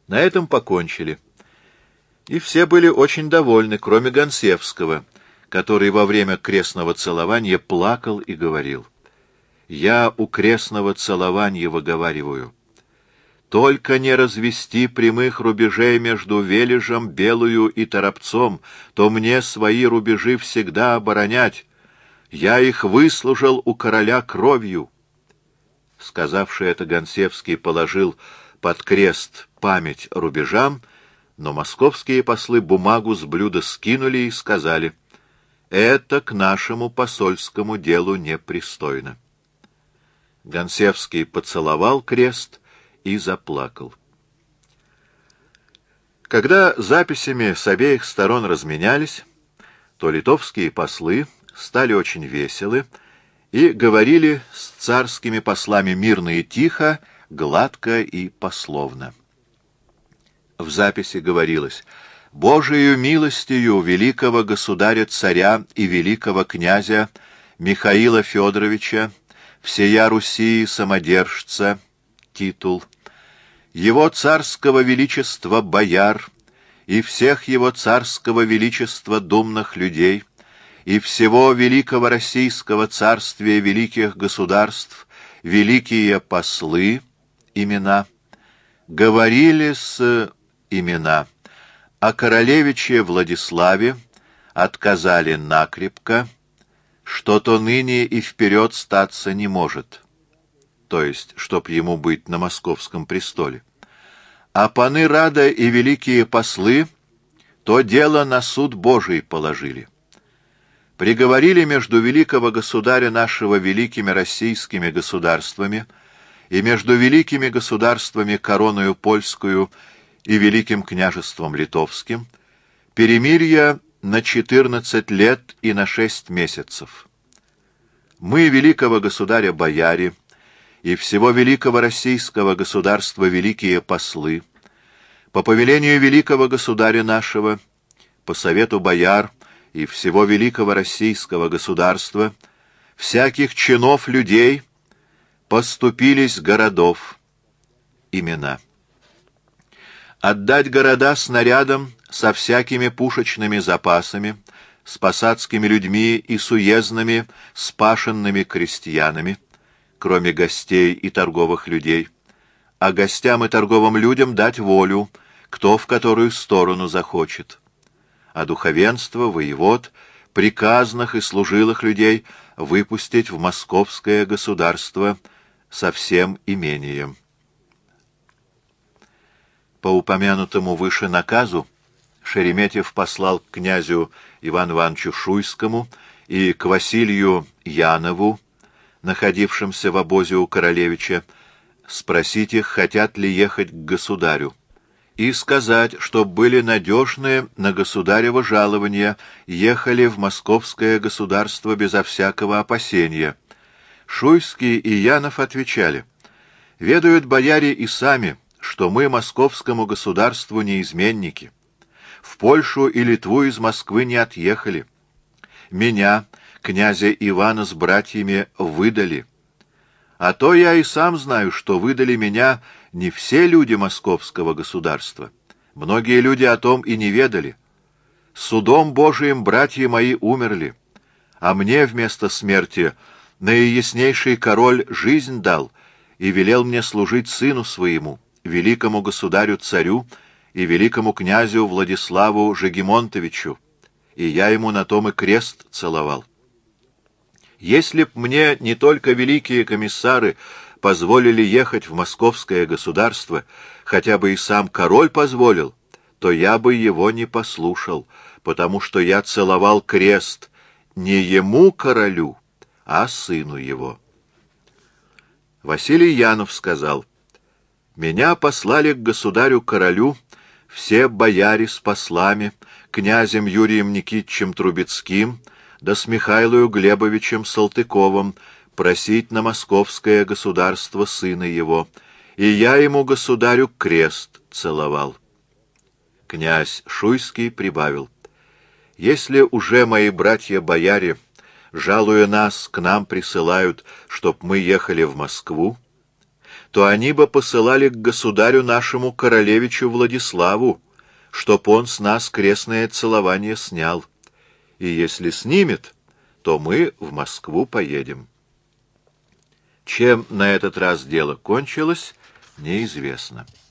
На этом покончили. И все были очень довольны, кроме Гонсевского, который во время крестного целования плакал и говорил: «Я у крестного целования выговариваю: только не развести прямых рубежей между Вележем, Белую и Торопцом, то мне свои рубежи всегда оборонять. Я их выслужил у короля кровью». Сказавший это, Гонсевский положил под крест память рубежам, но московские послы бумагу с блюда скинули и сказали: «Это к нашему посольскому делу непристойно». Гонсевский поцеловал крест и заплакал. Когда записями с обеих сторон разменялись, то литовские послы стали очень веселы и говорили с царскими послами мирно и тихо, гладко и пословно. В записи говорилось: «Божию милостью великого государя-царя и великого князя Михаила Федоровича, всея Руси самодержца, титул, его царского величества бояр и всех его царского величества думных людей и всего великого российского царствия великих государств, великие послы, имена, говорили с имена о королевиче Владиславе, отказали накрепко, что-то ныне и вперед статься не может, то есть, чтоб ему быть на московском престоле. А паны Рада и великие послы то дело на суд Божий положили. Приговорили между великого государя нашего великими российскими государствами и между великими государствами короною польскую и великим княжеством литовским перемирие на 14 лет и на 6 месяцев. Мы, великого государя бояре, и всего великого российского государства великие послы, по повелению великого государя нашего, по совету бояр и всего великого российского государства, всяких чинов людей, поступились городов, имена. Отдать города снарядам со всякими пушечными запасами, с посадскими людьми и с уездными, спашенными крестьянами, кроме гостей и торговых людей, а гостям и торговым людям дать волю, кто в которую сторону захочет, а духовенство, воевод, приказных и служилых людей выпустить в московское государство со всем имением. По упомянутому выше наказу Шереметьев послал к князю Ивану Ивановичу Шуйскому и к Василию Янову, находившимся в обозе у королевича, спросить их, хотят ли ехать к государю, и сказать, чтоб были надежны на государево жалование, ехали в московское государство безо всякого опасения. Шуйский и Янов отвечали: «Ведают бояре и сами, что мы московскому государству не изменники. В Польшу и Литву из Москвы не отъехали. Меня, князя Ивана, с братьями выдали. А то я и сам знаю, что выдали меня не все люди московского государства. Многие люди о том и не ведали. Судом Божиим братья мои умерли, а мне вместо смерти наияснейший король жизнь дал и велел мне служить сыну своему, великому государю-царю и великому князю Владиславу Жегемонтовичу, и я ему на том и крест целовал. Если б мне не только великие комиссары позволили ехать в московское государство, хотя бы и сам король позволил, то я бы его не послушал, потому что я целовал крест не ему, королю, а сыну его». Василий Янов сказал: «Меня послали к государю-королю все бояре с послами, князем Юрием Никитичем Трубецким, да с Михаилом Глебовичем Салтыковым, просить на московское государство сына его, и я ему, государю, крест целовал». Князь Шуйский прибавил: «Если уже мои братья-бояре, жалуя нас, к нам присылают, чтоб мы ехали в Москву, то они бы посылали к государю нашему королевичу Владиславу, чтоб он с нас крестное целование снял. И если снимет, то мы в Москву поедем. Чем на этот раз дело кончилось, неизвестно.